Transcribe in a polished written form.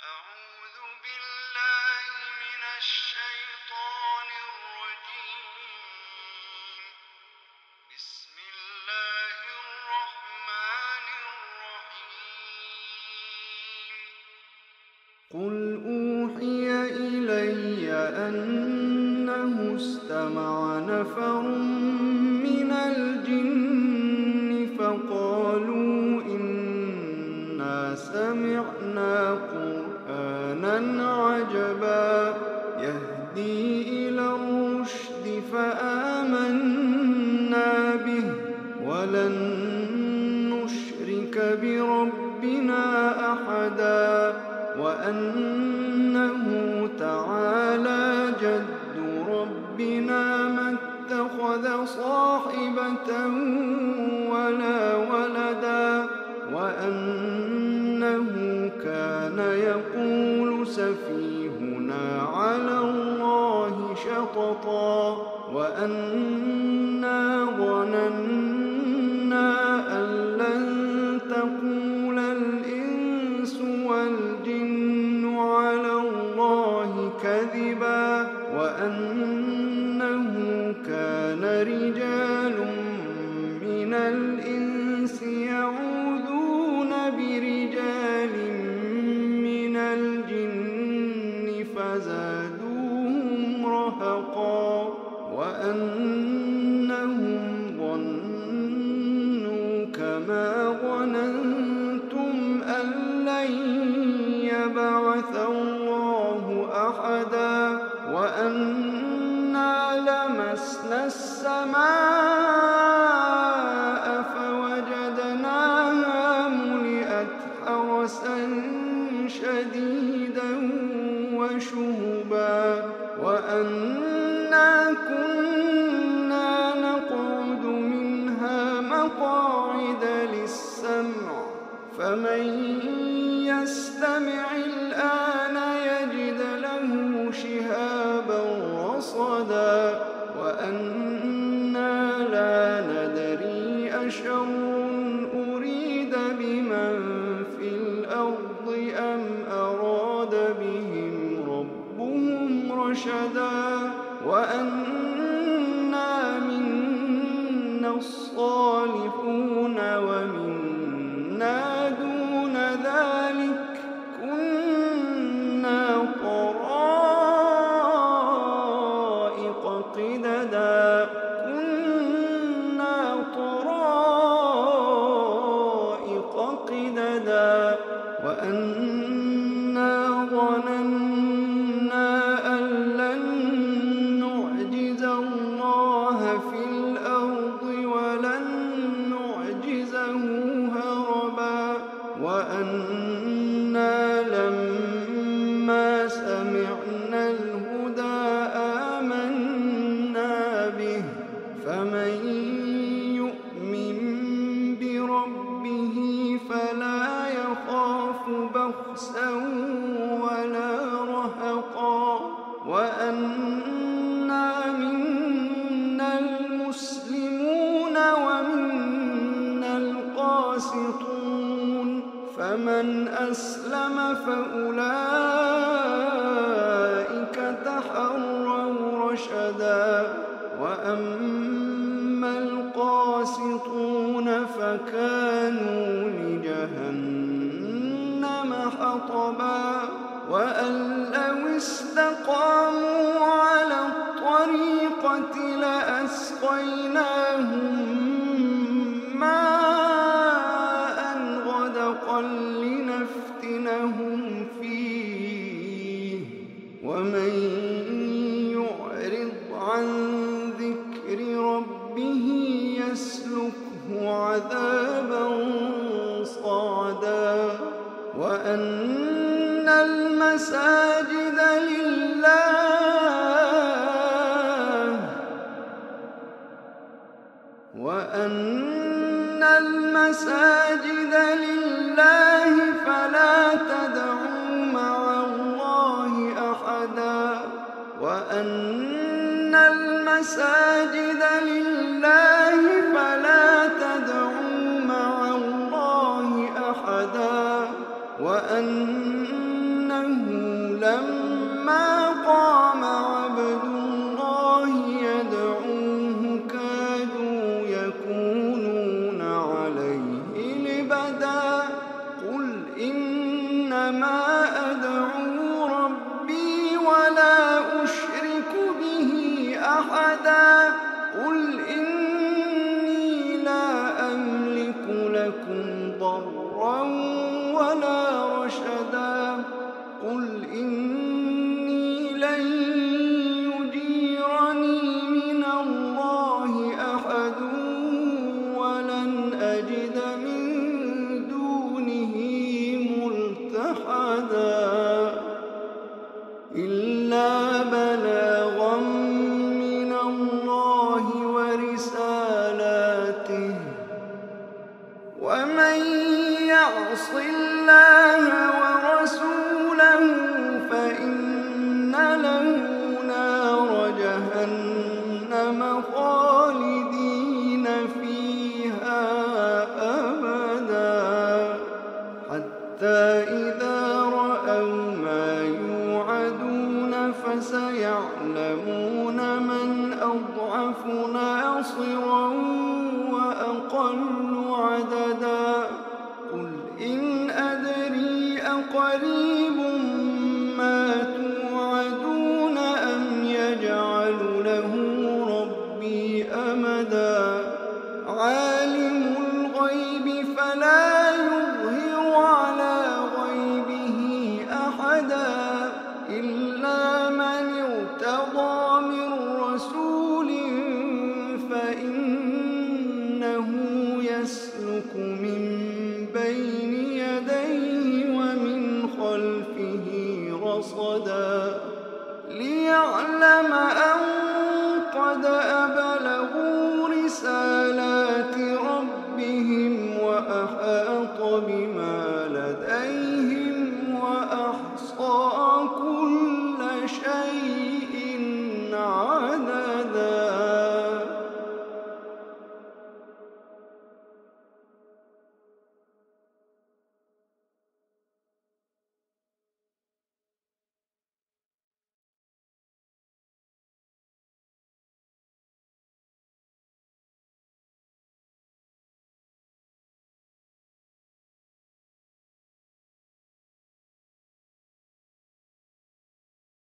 أعوذ بالله من الشيطان الرجيم. بسم الله الرحمن الرحيم. قل أوحي إلي أنه استمع نفر من الجن فقالوا إنا سمعنا قرآنا عجبا يهدي إلى الرشد فآمنا به ولن نشرك بربنا أحدا وأنه تعالى جد ربنا ما اتخذ صاحبة ولا ولدا وأنه كان يقول سفيهنا على الله شططا وأنا ظننا أن لن تقول الإنس والجن على الله كذبا وأنه كان رجال من الإنس يعوذون برجال من الجن فزادوهم رهقا وأنهم ظنوا كما ظننتم أن لن يبعث الله أحدا وأنا لمسنا السماء فوجدناها ملئت حرسا شديدا وشهبا وأنا كنا نقعد منها مقاعد للسمع فمن يستمع الآن يجد له شهابا رصدا وأنا لا ندري أشر أريد بمن في الأرض أم أراد بهم ربهم رشدا وأنا منا الصالحون ومنا دون ذلك كنا طرائق قددا وأنا ظننا أن لن نعجز الله في الأرض ولن نعجزه هربا وأنا لما سمعنا الهدى آمنا به فمن يؤمن بربه فلا يخاف بخسا ولا رهقا وأنا منا المسلمون ومنا القاسطون فمن أسلم فأولئك تحروا رشدا وأما القاسطون فكانوا لجهنم حطبا وأن لو استقاموا على الطريقة لأسقيناهم ماء غدقا لنفتنهم فيه ومن يعرض عن ذكر ربه يسلكه عذابا صعدا وأن المساجد لله فلا تدعوا مع الله أحدا وأن المساجد لله فلا تدعوا مع الله أحدا وأن يعص الله ورسوله فإن له نار جهنم خالدين فيها أبدا حتى إذا رأوا ما يوعدون فسيعلمون من أضعف ناصرا وأقل عددا قل إن أدري أقريب ما توعدون أم يجعل له ربي أمدا عالم الغيب فلا يظهر على غيبه أحدا إلا من ارتضى من رسول فإنه يسلك من